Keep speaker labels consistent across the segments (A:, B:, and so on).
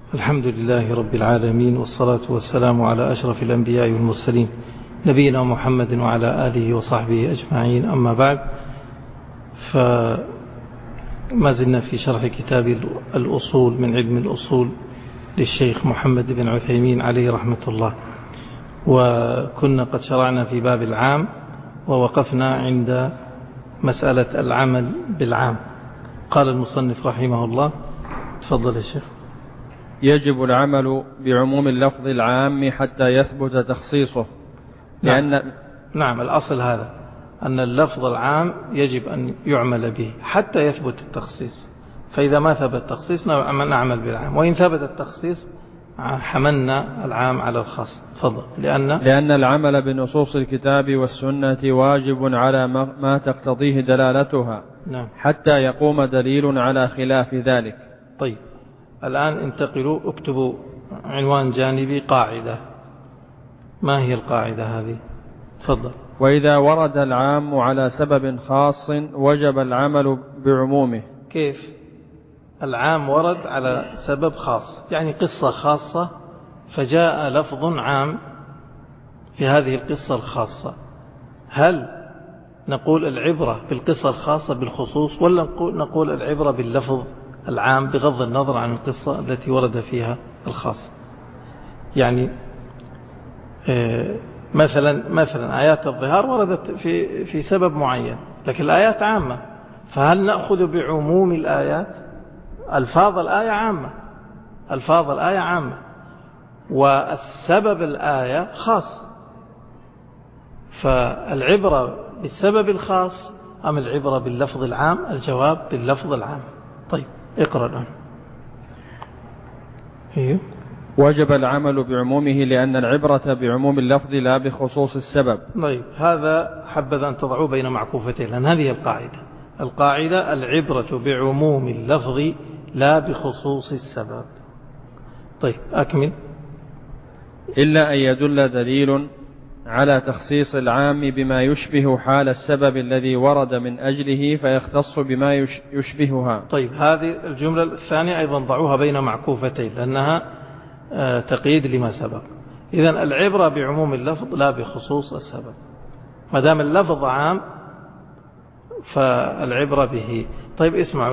A: الحمد لله رب العالمين، والصلاة والسلام على أشرف الأنبياء والمرسلين نبينا محمد وعلى آله وصحبه أجمعين. أما بعد، فما زلنا في شرح كتاب الأصول من علم الأصول للشيخ محمد بن عثيمين عليه رحمة الله، وكنا قد شرعنا في باب العام ووقفنا عند مسألة العمل بالعام. قال المصنف رحمه الله، تفضل يا شيخ.
B: يجب العمل بعموم اللفظ العام حتى يثبت تخصيصه،
A: نعم الأصل هذا، أن اللفظ العام يجب أن يعمل به حتى يثبت التخصيص. فإذا ما ثبت التخصيص نعمل بالعام، وإن ثبت التخصيص حملنا العام على الخاص. تفضل.
B: لأن العمل بنصوص الكتاب والسنة واجب على ما تقتضيه دلالتها.
A: نعم.
B: حتى يقوم دليل على خلاف ذلك.
A: طيب، الآن انتقلوا، اكتبوا عنوان جانبي قاعدة. ما هي القاعدة هذه؟ تفضل.
B: وإذا ورد العام على سبب خاص وجب العمل بعمومه.
A: كيف؟ العام ورد على سبب خاص، يعني قصة خاصة فجاء لفظ عام في هذه القصة الخاصة. هل نقول العبرة بالقصة الخاصة بالخصوص، ولا نقول العبرة باللفظ العام بغض النظر عن القصة التي ورد فيها الخاص؟ يعني مثلا آيات الظهار وردت في سبب معين، لكن الآيات عامة، فهل نأخذ بعموم الآيات؟ ألفاظ الآية عامة، ألفاظ الآية عامة، والسبب الآية خاص، فالعبرة بالسبب الخاص أم العبرة باللفظ العام؟ الجواب باللفظ العام. طيب، اقرأ الآن. إيه؟
B: وجب العمل بعمومه لأن العبرة بعموم اللفظ لا بخصوص السبب.
A: طيب، هذا حبذا أن تضعوه بين معكوفتين، لأن هذه القاعدة العبرة بعموم اللفظ لا بخصوص السبب. طيب، أكمل.
B: إلا أن يدل دليل على تخصيص العام بما يشبه حال السبب الذي ورد من أجله فيختص بما يشبهها.
A: طيب، هذه الجملة الثانية أيضا ضعوها بين معكوفتين، لأنها تقييد لما سبق. إذن العبرة بعموم اللفظ لا بخصوص السبب. ما دام اللفظ عام فالعبرة به. طيب، اسمعوا،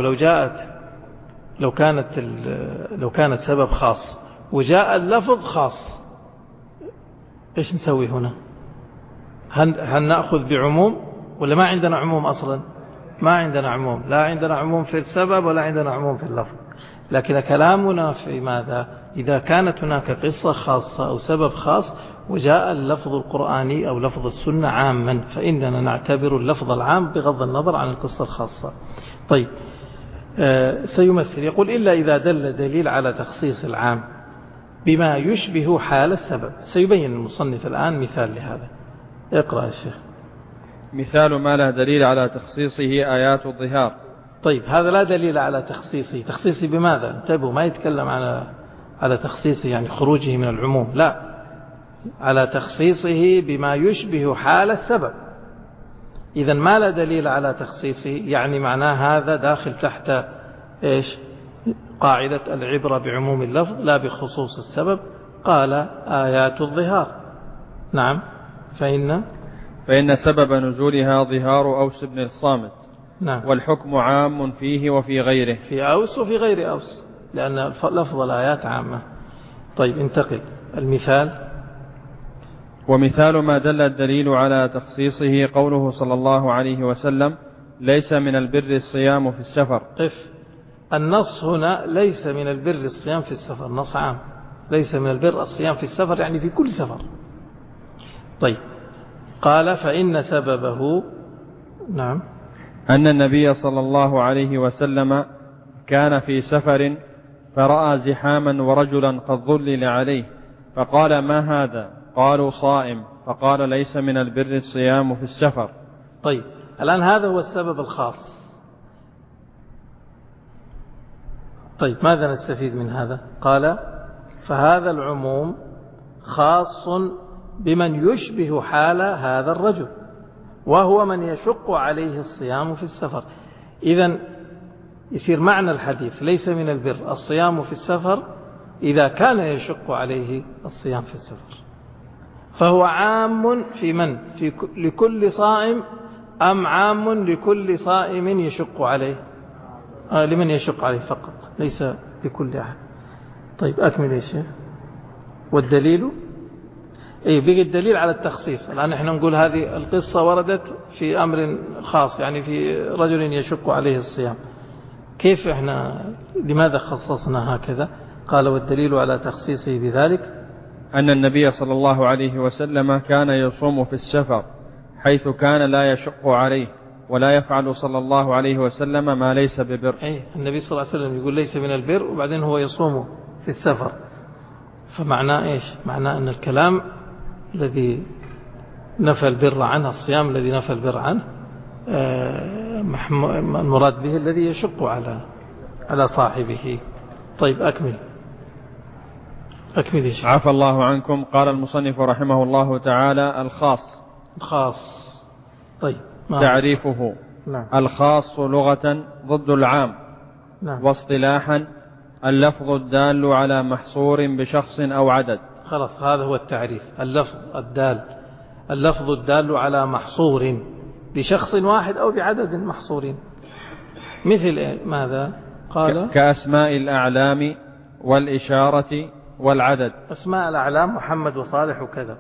A: لو كانت سبب خاص وجاء اللفظ خاص، ايش نسوي هنا؟ هل نأخذ بعموم ولا ما عندنا عموم أصلا؟ ما عندنا عموم، لا عندنا عموم في السبب ولا عندنا عموم في اللفظ. لكن كلامنا في ماذا؟ إذا كانت هناك قصة خاصة أو سبب خاص وجاء اللفظ القرآني أو لفظ السنة عاما، فإننا نعتبر اللفظ العام بغض النظر عن القصة الخاصة. طيب، سيمثل، يقول إلا إذا دل دليل على تخصيص العام بما يشبه حال السبب. سيبين المصنف الآن مثال لهذا. اقرأ يا شيخ.
B: مثال ما له دليل على تخصيصه آيات الظهار.
A: طيب، هذا لا دليل على تخصيصه. تخصيصه بماذا؟ انتبهوا، ما يتكلم على تخصيصه يعني خروجه من العموم، لا، على تخصيصه بما يشبه حال السبب. إذا ما لا دليل على تخصيصه، يعني معناه هذا داخل تحت إيش؟ قاعدة العبرة بعموم اللفظ لا بخصوص السبب. قال آيات الظهار. نعم، فإن
B: سبب نزولها ظهار أوس بن الصامت.
A: نعم.
B: والحكم عام فيه وفي غيره،
A: في أوس وفي غير أوس، لأن لفظ الآيات عامة. طيب، انتقل المثال.
B: ومثال ما دل الدليل على تخصيصه قوله صلى الله عليه وسلم: ليس من البر الصيام في السفر.
A: النص هنا ليس من البر الصيام في السفر، نص عام. ليس من البر الصيام في السفر، يعني في كل سفر. طيب، قال فإن سببه، نعم،
B: أن النبي صلى الله عليه وسلم كان في سفر فرأى زحاما ورجلا قد ظلل عليه، فقال: ما هذا؟ قالوا: صائم. فقال: ليس من البر الصيام في السفر.
A: طيب، الآن هذا هو السبب الخاص. طيب، ماذا نستفيد من هذا؟ قال: فهذا العموم خاص بمن يشبه حال هذا الرجل، وهو من يشق عليه الصيام في السفر. إذن يصير معنى الحديث ليس من البر الصيام في السفر إذا كان يشق عليه الصيام في السفر. فهو عام في من؟ لكل صائم أم عام لكل صائم يشق عليه؟ لمن يشق عليه فقط، ليس لكل أحد. طيب أكمل يا شيخ. والدليل بقي الدليل على التخصيص. الآن نحن نقول هذه القصة وردت في أمر خاص، يعني في رجل يشق عليه الصيام. كيف لماذا خصصنا هكذا؟ قال والدليل على تخصيصه بذلك
B: أن النبي صلى الله عليه وسلم كان يصوم في السفر حيث كان لا يشق عليه، ولا يفعل صلى الله عليه وسلم ما ليس ببر.
A: النبي صلى الله عليه وسلم يقول ليس من البر، وبعدين هو يصوم في السفر. فمعناه إيش؟ معناه أن الكلام الذي نفى البر عنه، الصيام الذي نفى البر عنه، المراد به الذي يشق على صاحبه. طيب أكمل إيش؟
B: عفى الله عنكم. قال المصنف رحمه الله تعالى: الخاص.
A: طيب
B: تعريفه:
A: نعم.
B: الخاص لغة ضد العام.
A: نعم.
B: واصطلاحا اللفظ الدال على محصور بشخص أو عدد.
A: خلاص، هذا هو التعريف. اللفظ الدال على محصور بشخص واحد أو بعدد محصورين. مثل ماذا؟ قال
B: كأسماء الأعلام والإشارة والعدد.
A: أسماء الأعلام محمد وصالح وكذا،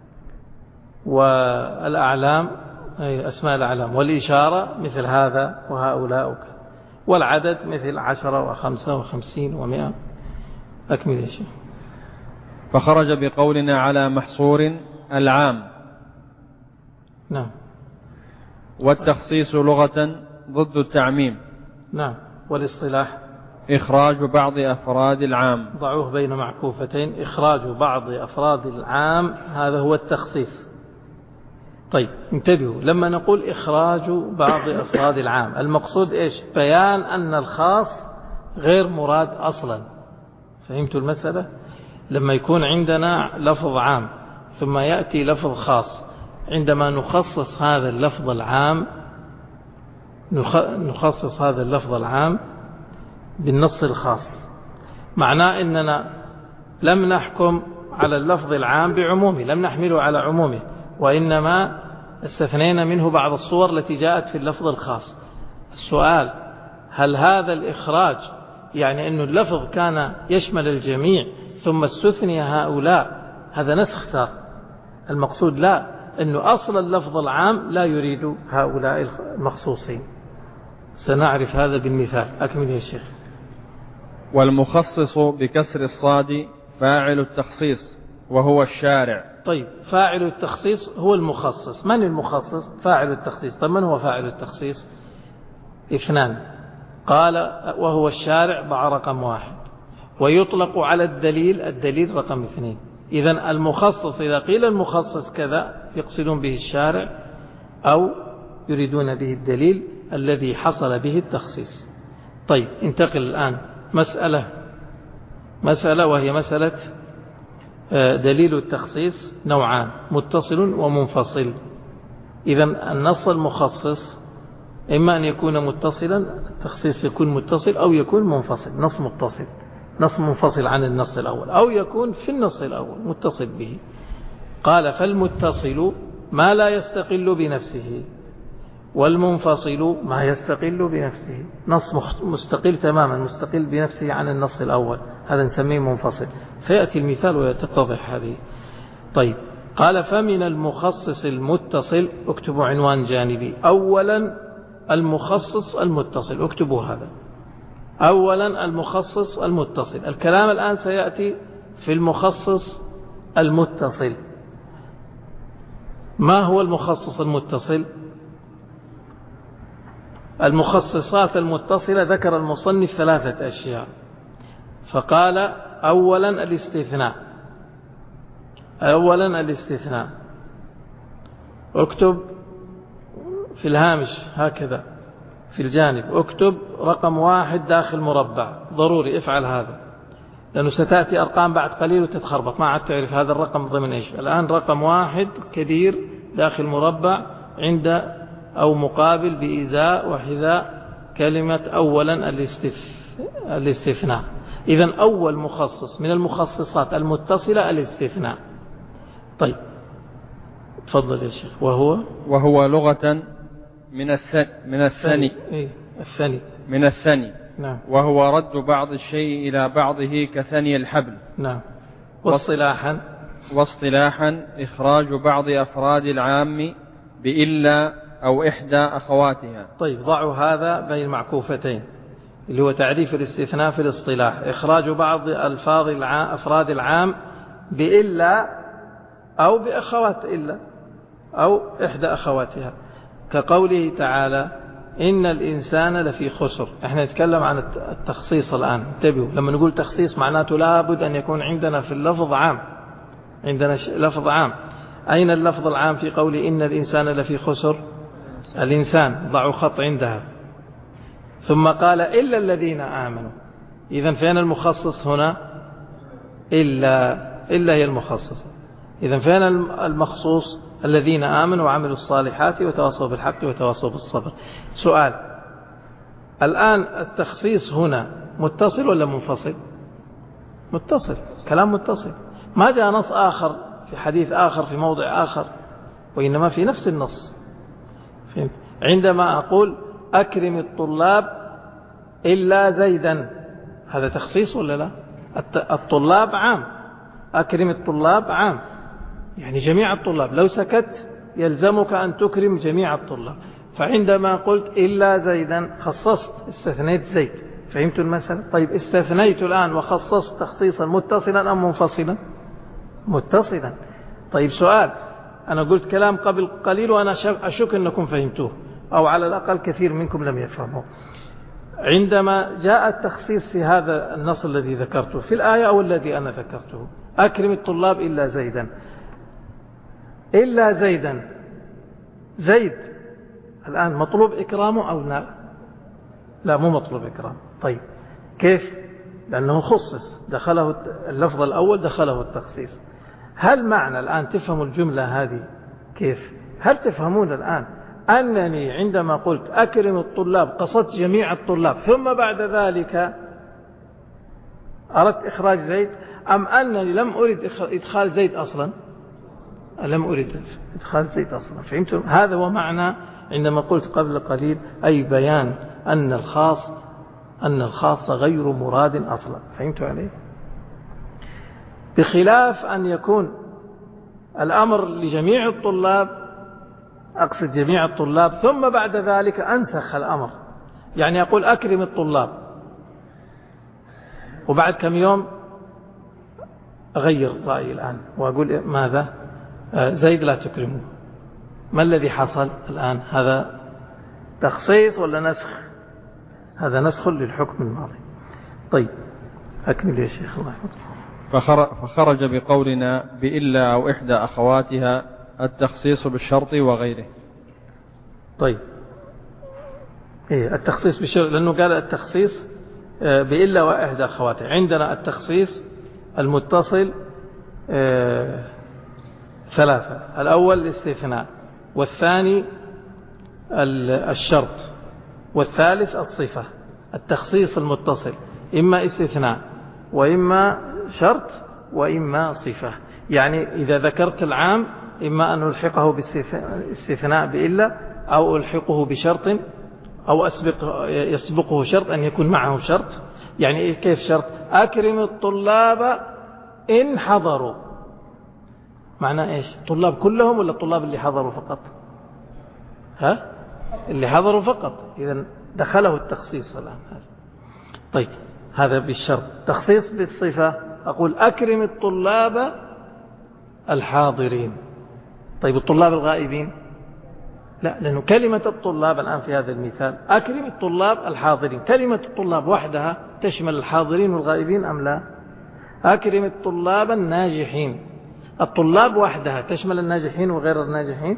A: والأعلام أي أسماء الأعلام، والإشارة مثل هذا وهؤلاء وكذا، والعدد مثل 10 و55 و100. أكمل يا شيخ.
B: فخرج بقولنا على محصور العام.
A: نعم.
B: والتخصيص لغة ضد التعميم.
A: نعم. والاصطلاح
B: إخراج بعض أفراد العام.
A: ضعوه بين معكوفتين. إخراج بعض أفراد العام هذا هو التخصيص. طيب انتبهوا، لما نقول إخراج بعض أفراد العام المقصود إيش؟ بيان أن الخاص غير مراد أصلا. فهمتوا المسألة؟ لما يكون عندنا لفظ عام ثم يأتي لفظ خاص، عندما نخصص هذا اللفظ العام بالنص الخاص، معناه أننا لم نحكم على اللفظ العام بعمومه، لم نحمله على عمومه، وإنما استثنينا منه بعض الصور التي جاءت في اللفظ الخاص. السؤال: هل هذا الإخراج يعني أن اللفظ كان يشمل الجميع ثم استثني هؤلاء؟ هذا نسخ صار. المقصود لا، أنه أصل اللفظ العام لا يريد هؤلاء المخصوصين. سنعرف هذا بالمثال. أكمل يا شيخ.
B: والمخصص بكسر الصاد فاعل التخصيص وهو الشارع.
A: طيب، فاعل التخصيص هو المخصص. من المخصص؟ فاعل التخصيص. طيب من هو فاعل التخصيص؟ 2. قال وهو الشارع، ضع رقم 1، ويطلق على الدليل رقم 2. إذن المخصص إذا قيل المخصص كذا يقصدون به الشارع أو يريدون به الدليل الذي حصل به التخصيص. طيب انتقل الآن مسألة وهي مسألة دليل التخصيص نوعان: متصل ومنفصل. إذن النص المخصص إما أن يكون متصلا، التخصيص يكون متصل، أو يكون منفصل، نص منفصل عن النص الأول، أو يكون في النص الأول متصل به. قال فالمتصل ما لا يستقل بنفسه، والمنفصل ما يستقل بنفسه. نص مستقل تماما، مستقل بنفسه عن النص الأول، هذا نسميه منفصل. سيأتي المثال وتتضح هذه. طيب، قال فمن المخصص المتصل، اكتبوا عنوان جانبي: أولا المخصص المتصل. اكتبوا هذا: أولا المخصص المتصل. الكلام الآن سيأتي في المخصص المتصل. ما هو المخصص المتصل؟ المخصصات المتصلة ذكر المصنف 3 أشياء، فقال أولا الاستثناء. اكتب في الهامش هكذا في الجانب، اكتب رقم 1 داخل مربع، ضروري افعل هذا، لأنه ستأتي أرقام بعد قليل وتتخربط، ما عاد تعرف هذا الرقم ضمن إيش. الآن رقم 1 كبير داخل مربع عند أو مقابل بإزاء وحذاء كلمة أولا الاستثناء. إذن أول مخصص من المخصصات المتصلة الاستثناء. طيب تفضل يا شيخ.
B: وهو لغة من الثني من الثني.
A: نعم.
B: وهو رد بعض الشيء إلى بعضه كثني الحبل.
A: نعم.
B: واصطلاحا إخراج بعض أفراد العام بإلا أو إحدى أخواتها.
A: طيب ضعوا هذا بين معكوفتين اللي هو تعريف الاستثناء في الاصطلاح، إخراج بعض أفراد العام بإلا أو بأخوات إلا أو إحدى أخواتها، كقوله تعالى إن الإنسان لفي خسر. احنا نتكلم عن التخصيص الآن، انتبهوا لما نقول تخصيص معناته لابد أن يكون عندنا في اللفظ عام، عندنا لفظ عام. أين اللفظ العام في قول إن الإنسان لفي خسر؟ الإنسان، ضعوا خط عندها. ثم قال إلا الذين آمنوا. إذن فين المخصص هنا؟ إلا هي المخصص. إذن فين المخصوص؟ الذين آمنوا وعملوا الصالحات وتواصوا بالحق وتواصوا بالصبر. سؤال، الآن التخصيص هنا متصل ولا منفصل؟ متصل، كلام متصل، ما جاء نص آخر في حديث آخر في موضع آخر، وإنما في نفس النص. عندما أقول أكرم الطلاب إلا زيدا، هذا تخصيص ولا لا؟ الطلاب عام، أكرم الطلاب عام، يعني جميع الطلاب، لو سكت يلزمك أن تكرم جميع الطلاب. فعندما قلت إلا زيدا خصصت، استثنيت زيد. فهمت المسألة؟ طيب استثنيت الآن وخصصت تخصيصا متصلا أم منفصلا؟ متصلا. طيب سؤال، أنا قلت كلام قبل قليل وأنا أشك أنكم فهمتوه، أو على الأقل كثير منكم لم يفهموه. عندما جاء التخصيص في هذا النص الذي ذكرته في الآية أو الذي أنا ذكرته، أكرم الطلاب إلا زيدا، إلا زيدا، زيد الآن مطلوب إكرامه أو لا؟ لا، مو مطلوب إكرامه. طيب كيف؟ لأنه خصص، دخله اللفظ الأول دخله التخصيص. هل معنى الآن تفهموا الجملة هذه كيف؟ هل تفهمون الآن أنني عندما قلت أكرم الطلاب قصدت جميع الطلاب ثم بعد ذلك أردت إخراج زيد، أم أنني لم أريد إدخال زيد أصلا؟ لم أريد إدخال زيد أصلا. فهمتم؟ هذا هو معنى عندما قلت قبل قليل، أي بيان أن الخاص غير مراد أصلا. فهمتوا عليه؟ بخلاف أن يكون الأمر لجميع الطلاب، أقصد جميع الطلاب، ثم بعد ذلك أنسخ الأمر، يعني أقول أكرم الطلاب وبعد كم يوم أغير رأيي الآن وأقول ماذا؟ زيد لا تكرمه. ما الذي حصل الآن؟ هذا تخصيص ولا نسخ؟ هذا نسخ للحكم الماضي. طيب أكمل يا شيخ الله يحفظك.
B: فخرج بقولنا بإلا أو إحدى أخواتها التخصيص بالشرط وغيره.
A: طيب التخصيص بالشرط، لأنه قال التخصيص بإلا وإحدى أخواتها. عندنا التخصيص المتصل ثلاثة: الأول الاستثناء، والثاني الشرط، والثالث الصفة. التخصيص المتصل إما استثناء وإما شرط وإما صفة. يعني إذا ذكرت العام إما أن ألحقه باستثناء بإلا، أو ألحقه بشرط، أو يسبقه شرط أن يكون معه شرط. يعني كيف شرط؟ أكرم الطلاب إن حضروا. معنى إيش؟ طلاب كلهم ولا الطلاب اللي حضروا فقط؟ اللي حضروا فقط. إذن دخله التخصيص الآن. طيب هذا بالشرط. تخصيص بالصفة، أقول أكرم الطلاب الحاضرين. طيب الطلاب الغائبين؟ لا، لأنه كلمة الطلاب الآن في هذا المثال أكرم الطلاب الحاضرين، كلمة الطلاب وحدها تشمل الحاضرين والغائبين أم لا؟ أكرم الطلاب الناجحين، الطلاب وحدها تشمل الناجحين وغير الناجحين؟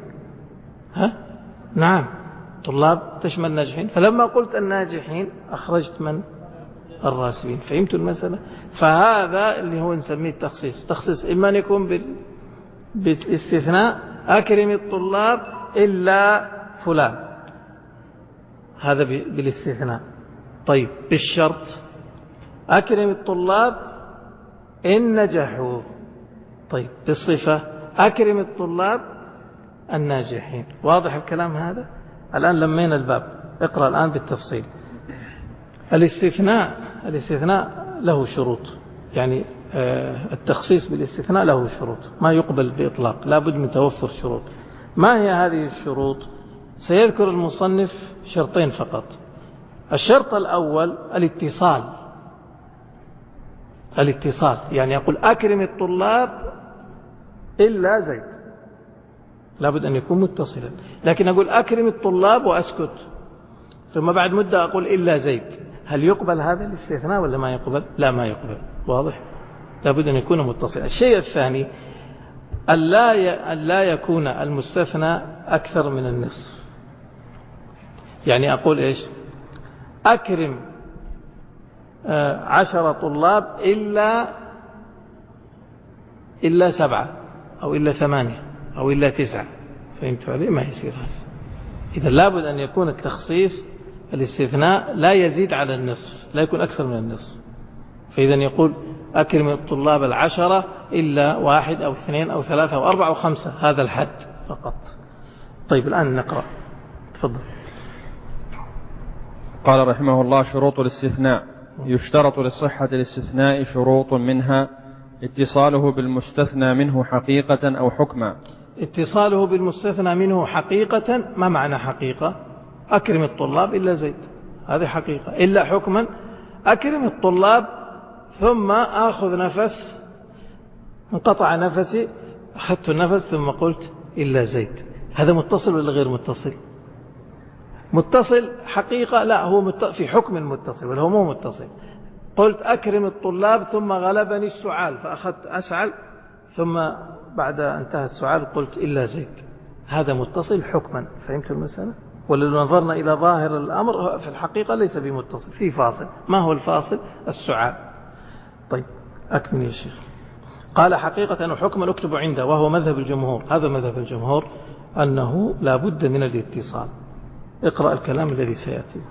A: نعم، طلاب تشمل الناجحين. فلما قلت الناجحين أخرجت من؟ الراسبين. فهمتوا المسألة؟ فهذا اللي هو نسميه التخصيص. تخصيص إما أن يكون بالاستثناء، أكرم الطلاب إلا فلان، هذا بالاستثناء. طيب بالشرط، أكرم الطلاب إن نجحوا. طيب بالصفة أكرم الطلاب الناجحين. واضح الكلام هذا؟ الآن لمينا الباب، اقرأ الآن بالتفصيل. الاستثناء له شروط، يعني التخصيص بالاستثناء له شروط، ما يقبل بإطلاق، لا بد من توفر شروط. ما هي هذه الشروط؟ سيذكر المصنف شرطين فقط. الشرط الأول الاتصال، يعني يقول أكرم الطلاب إلا زيد، لا بد أن يكون متصلا. لكن أقول أكرم الطلاب وأسكت، ثم بعد مدة أقول إلا زيد، هل يقبل هذا الاستثناء ولا ما يقبل؟ لا، ما يقبل. واضح؟ لا بد أن يكون متصلا. الشيء الثاني أن لا يكون المستثنى أكثر من النصف. يعني أقول إيش؟ أكرم 10 طلاب إلا 7 أو إلا 8 أو إلا 9. فهمت علي؟ ما يصير هذا. إذا لابد أن يكون التخصيص الاستثناء لا يزيد على النصف، لا يكون أكثر من النصف. فإذا يقول أكرم الطلاب 10 إلا 1 أو 2 أو 3 أو 4 أو 5، هذا الحد فقط. طيب الآن نقرأ، تفضل.
B: قال رحمه الله: شروط الاستثناء. يشترط لصحة الاستثناء شروط، منها اتصاله بالمستثنى منه حقيقة أو حكما.
A: اتصاله بالمستثنى منه حقيقة، ما معنى حقيقة؟ أكرم الطلاب إلا زيد، هذه حقيقة. إلا حكما، أكرم الطلاب ثم آخذ نفس، انقطع نفسي، أخذت النفس ثم قلت إلا زيد، هذا متصل ولا غير متصل؟ متصل حقيقة؟ لا، هو في حكم المتصل، ولا هو مو متصل. قلت أكرم الطلاب ثم غلبني السعال فأخذت أسعل، ثم بعد انتهى السعال قلت إلا زيد، هذا متصل حكما. فهمت المسألة؟ ولو نظرنا إلى ظاهر الأمر في الحقيقة ليس بمتصل، في فاصل. ما هو الفاصل؟ السعال. طيب أكمل يا شيخ. قال حقيقة وحكما اكتب عنده، وهو مذهب الجمهور. هذا مذهب الجمهور أنه لا بد من الاتصال. اقرأ الكلام الذي سيأتي.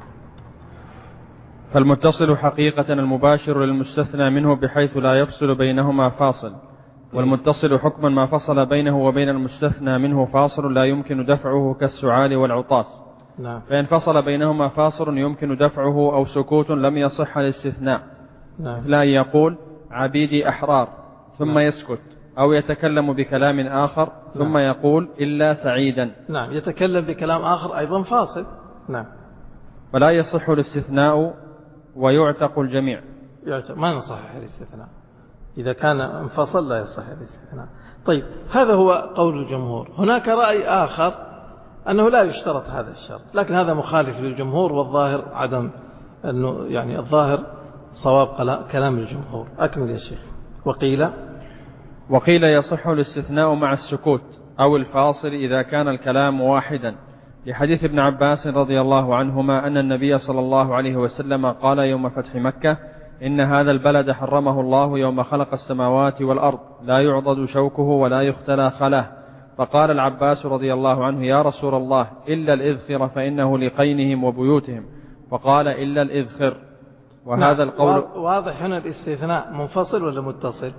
B: فالمتصل حقيقة المباشر للمستثنى منه بحيث لا يفصل بينهما فاصل، والمتصل حكما ما فصل بينه وبين المستثنى منه فاصل لا يمكن دفعه كالسعال والعطاس.
A: نعم.
B: فإن فصل بينهما فاصل يمكن دفعه أو سكوت لم يصح الاستثناء.
A: نعم.
B: لا يقول عبيدي أحرار ثم
A: نعم.
B: يسكت، أو يتكلم بكلام آخر ثم
A: نعم.
B: يقول إلا سعيدا.
A: نعم، يتكلم بكلام آخر أيضا فاصل. نعم.
B: فلا يصح الاستثناء ويعتق الجميع.
A: ما نصحح الاستثناء، إذا كان انفصل لا يصح الاستثناء. طيب هذا هو قول الجمهور. هناك رأي آخر أنه لا يشترط هذا الشرط، لكن هذا مخالف للجمهور، والظاهر عدم أنه، يعني الظاهر صواب كلام الجمهور. أكمل يا شيخ.
B: وقيل يصح الاستثناء مع السكوت أو الفاصل إذا كان الكلام واحدا، لحديث ابن عباس رضي الله عنهما أن النبي صلى الله عليه وسلم قال يوم فتح مكة: إن هذا البلد حرمه الله يوم خلق السماوات والأرض، لا يعضد شوكه ولا يختلى خله. فقال العباس رضي الله عنه: يا رسول الله، إلا الإذخر فإنه لقينهم وبيوتهم. فقال: إلا الإذخر. وهذا القول
A: واضح. هنا الاستثناء منفصل ولا متصل؟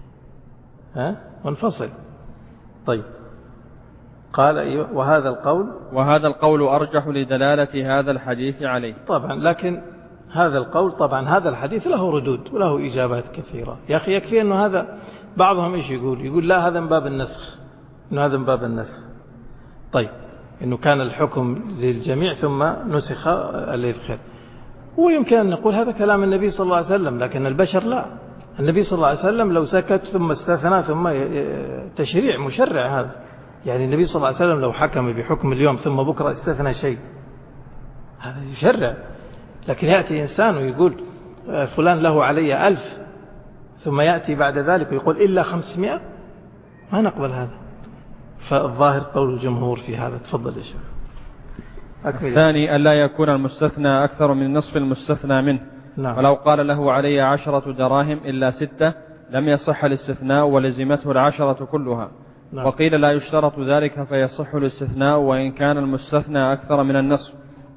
A: منفصل. طيب قال أيوه. وهذا القول
B: أرجح لدلالة هذا الحديث عليه.
A: طبعا، لكن هذا القول، طبعا هذا الحديث له ردود وله إجابات كثيرة. يا أخي يكفي أنه هذا، بعضهم إيش يقول لا هذا من باب النسخ، إنه هذا من باب النسخ. طيب إنه كان الحكم للجميع ثم نسخ الإذخر، ويمكن أن نقول هذا كلام النبي صلى الله عليه وسلم، لكن البشر لا. النبي صلى الله عليه وسلم لو سكت ثم استثنى ثم تشريع مشرع هذا، يعني النبي صلى الله عليه وسلم لو حكم بحكم اليوم ثم بكرة استثنى شيء، هذا يشرع. لكن يأتي إنسان ويقول فلان له علي 1000، ثم يأتي بعد ذلك ويقول إلا 500، ما نقبل هذا. فالظاهر قول الجمهور في هذا. تفضل يا شيخ.
B: الثاني ألا يكون المستثنى أكثر من نصف المستثنى منه.
A: نعم.
B: ولو قال له علي 10 دراهم إلا 6 لم يصح الاستثناء ولزمته 10 كلها.
A: نعم.
B: وقيل لا يشترط ذلك فيصح الاستثناء وإن كان المستثنى أكثر من النصف،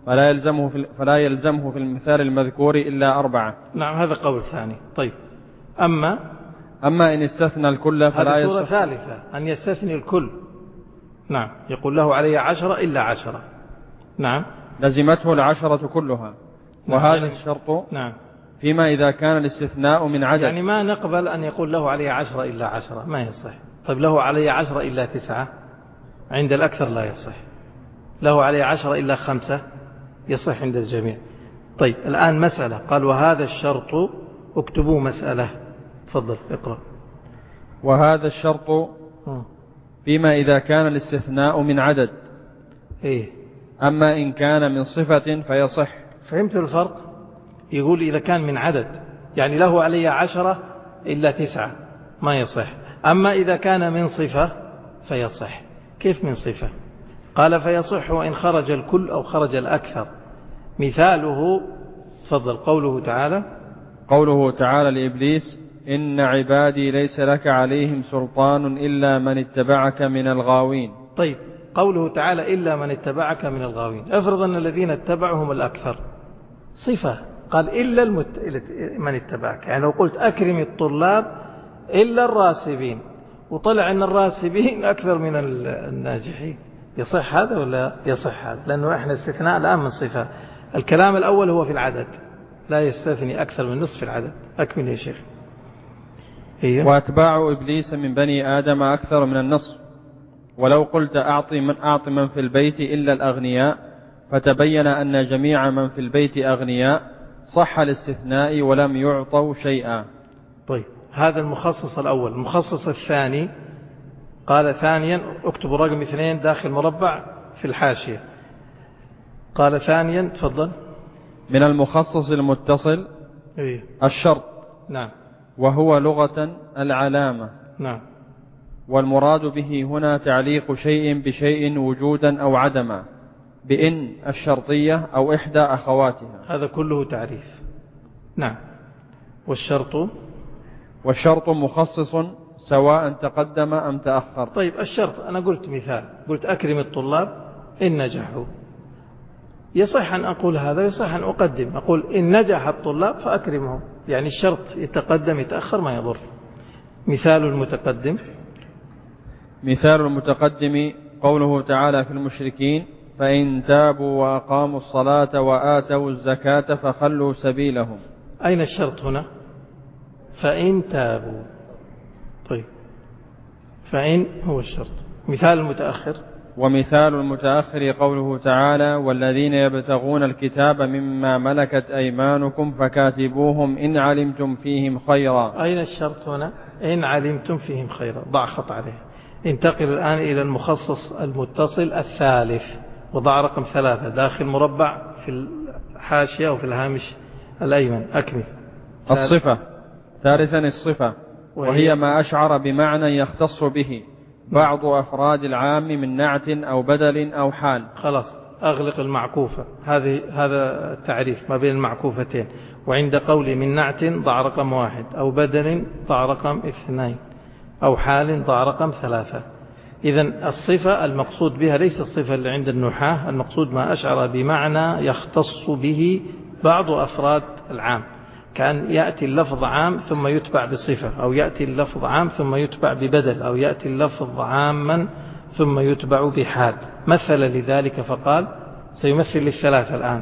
B: فلا يلزمه في المثال المذكور إلا 4.
A: نعم هذا قول ثاني. طيب أما
B: إن استثنى الكل فلا
A: هذه صورة ثالثة أن يستثني الكل. نعم يقول له علي 10 إلا 10. نعم
B: لزمته 10 كلها. وهذا الشرط
A: نعم
B: فيما إذا كان الاستثناء من عدد،
A: يعني ما نقبل أن يقول له علي 10 إلا 10، ما يصح. طيب له علي 10 إلا 9، عند الأكثر لا يصح. له علي 10 إلا 5 يصح عند الجميع. طيب الآن مسألة، قال وهذا الشرط، اكتبوا مسألة. تفضل اقرأ.
B: وهذا الشرط فيما إذا كان الاستثناء من عدد.
A: إيه؟
B: أما إن كان من صفة فيصح.
A: فهمت الفرق؟ يقول إذا كان من عدد، يعني له علي 10 إلا 9 ما يصح. أما إذا كان من صفة فيصح. كيف من صفة؟ قال فيصح وإن خرج الكل أو خرج الأكثر. مثاله تفضل قوله تعالى لإبليس إن عبادي ليس لك عليهم سلطان إلا من اتبعك من الغاوين. طيب قوله تعالى إلا من اتبعك من الغاوين، افرض أن الذين اتبعهم الأكثر، صفة، قال إلا من اتبعك. يعني لو قلت أكرم الطلاب إلا الراسبين، وطلع أن الراسبين أكثر من الناجحين، يصح هذا ولا يصح هذا؟ لأنه إحنا استثناء الآن من صفة. الكلام الأول هو في العدد، لا يستثني أكثر من نصف العدد. أكمل يا شيخ.
B: وأتباع إبليس من بني آدم أكثر من النصف. ولو قلت أعط من في البيت إلا الأغنياء، فتبين أن جميع من في البيت أغنياء، صح الاستثناء ولم يعطوا شيئا.
A: طيب هذا المخصص الأول. المخصص الثاني قال ثانيا، اكتبوا رقم 2 داخل مربع في الحاشية. قال ثانيا تفضل.
B: من المخصص المتصل الشرط.
A: نعم.
B: وهو لغة العلامة.
A: نعم.
B: والمراد به هنا تعليق شيء بشيء وجودا أو عدما، بإن الشرطية أو إحدى أخواتها.
A: هذا كله تعريف. نعم. والشرط
B: مخصص سواء تقدم أم تأخر.
A: طيب الشرط أنا قلت مثال، قلت أكرم الطلاب إن نجحوا، يصح أن أقول هذا، يصح أن أقدم، أقول إن نجح الطلاب فأكرمهم، يعني الشرط يتقدم يتأخر ما يضر. مثال المتقدم قوله تعالى في المشركين فإن تابوا وأقاموا الصلاة وآتوا الزكاة فخلوا سبيلهم. أين الشرط هنا؟ فإن تابوا. طيب فإن هو الشرط.
B: ومثال المتأخر قوله تعالى والذين يبتغون الكتاب مما ملكت أيمانكم فكاتبوهم إن علمتم فيهم خيرا.
A: أين الشرط هنا؟ إن علمتم فيهم خيرا. ضع خط عليه. انتقل الآن إلى المخصص المتصل الثالث، وضع رقم 3 داخل مربع في الحاشية أو في الهامش الأيمن. أكمل.
B: الصفة. ثالثا الصفة، وهي ما أشعر بمعنى يختص به بعض أفراد العام من نعت أو بدل أو حال.
A: خلاص أغلق المعكوفة. هذا التعريف ما بين المعكوفتين. وعند قولي من نعت ضع رقم 1، أو بدل ضع رقم 2، أو حال ضع رقم 3. إذن الصفة المقصود بها ليس الصفة اللي عند النحاة، المقصود ما أشعر بمعنى يختص به بعض أفراد العام، كان يأتي اللفظ عام ثم يتبع بصفة، أو يأتي اللفظ عام ثم يتبع ببدل، أو يأتي اللفظ عاما ثم يتبع بحال. مثل لذلك فقال سيمثل للثلاثة الآن.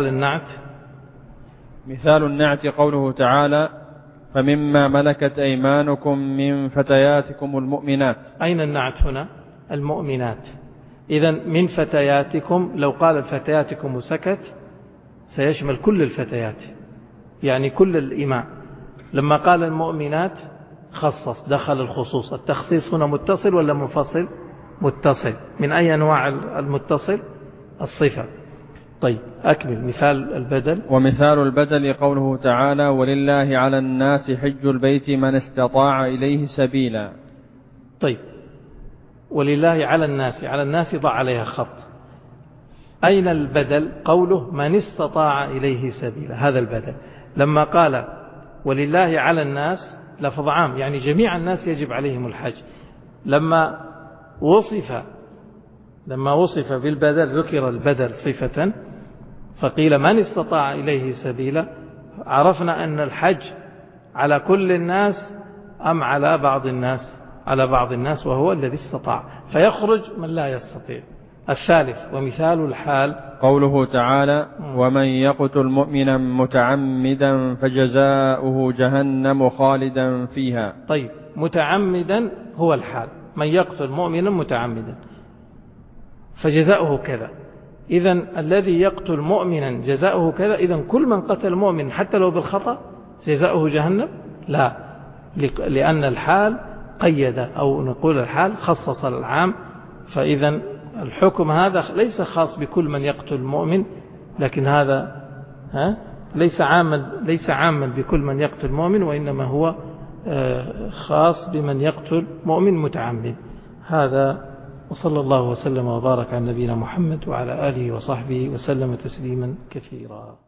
B: مثال النعت قوله تعالى فمما ملكت أيمانكم من فتياتكم المؤمنات.
A: أين النعت هنا؟ المؤمنات. إذن من فتياتكم، لو قال فتياتكم وسكت سيشمل كل الفتيات، يعني كل الإماء. لما قال المؤمنات خصص، دخل الخصوص. التخصيص هنا متصل ولا منفصل؟ متصل. من أي أنواع المتصل؟ الصفة. طيب أكمل. مثال البدل.
B: ومثال البدل قوله تعالى ولله على الناس حج البيت من استطاع إليه سبيلا.
A: طيب ولله على الناس، على الناس ضع عليها خط. أين البدل؟ قوله من استطاع إليه سبيلا، هذا البدل. لما قال ولله على الناس لفظ عام، يعني جميع الناس يجب عليهم الحج. لما وصف بالبدل، ذكر البدل صفة، فقيل من استطاع إليه سبيلا. عرفنا أن الحج على كل الناس أم على بعض الناس؟ على بعض الناس، وهو الذي استطاع، فيخرج من لا يستطيع. الثالث ومثال الحال
B: قوله تعالى: ومن يقتل مؤمنا متعمدا فجزاؤه جهنم خالدا فيها.
A: طيب، متعمدا هو الحال، من يقتل مؤمنا متعمدا فجزاؤه كذا. إذن الذي يقتل مؤمنا جزاؤه كذا، إذن كل من قتل مؤمن حتى لو بالخطأ جزاؤه جهنم؟ لا، لأن الحال قيد، أو نقول الحال خصص العام. فإذن الحكم هذا ليس خاص بكل من يقتل مؤمن، لكن هذا ليس عاما بكل من يقتل مؤمن، وإنما هو خاص بمن يقتل مؤمن متعمد. هذا، وصلى الله وسلم وبارك على نبينا محمد وعلى آله وصحبه وسلم تسليما كثيرا.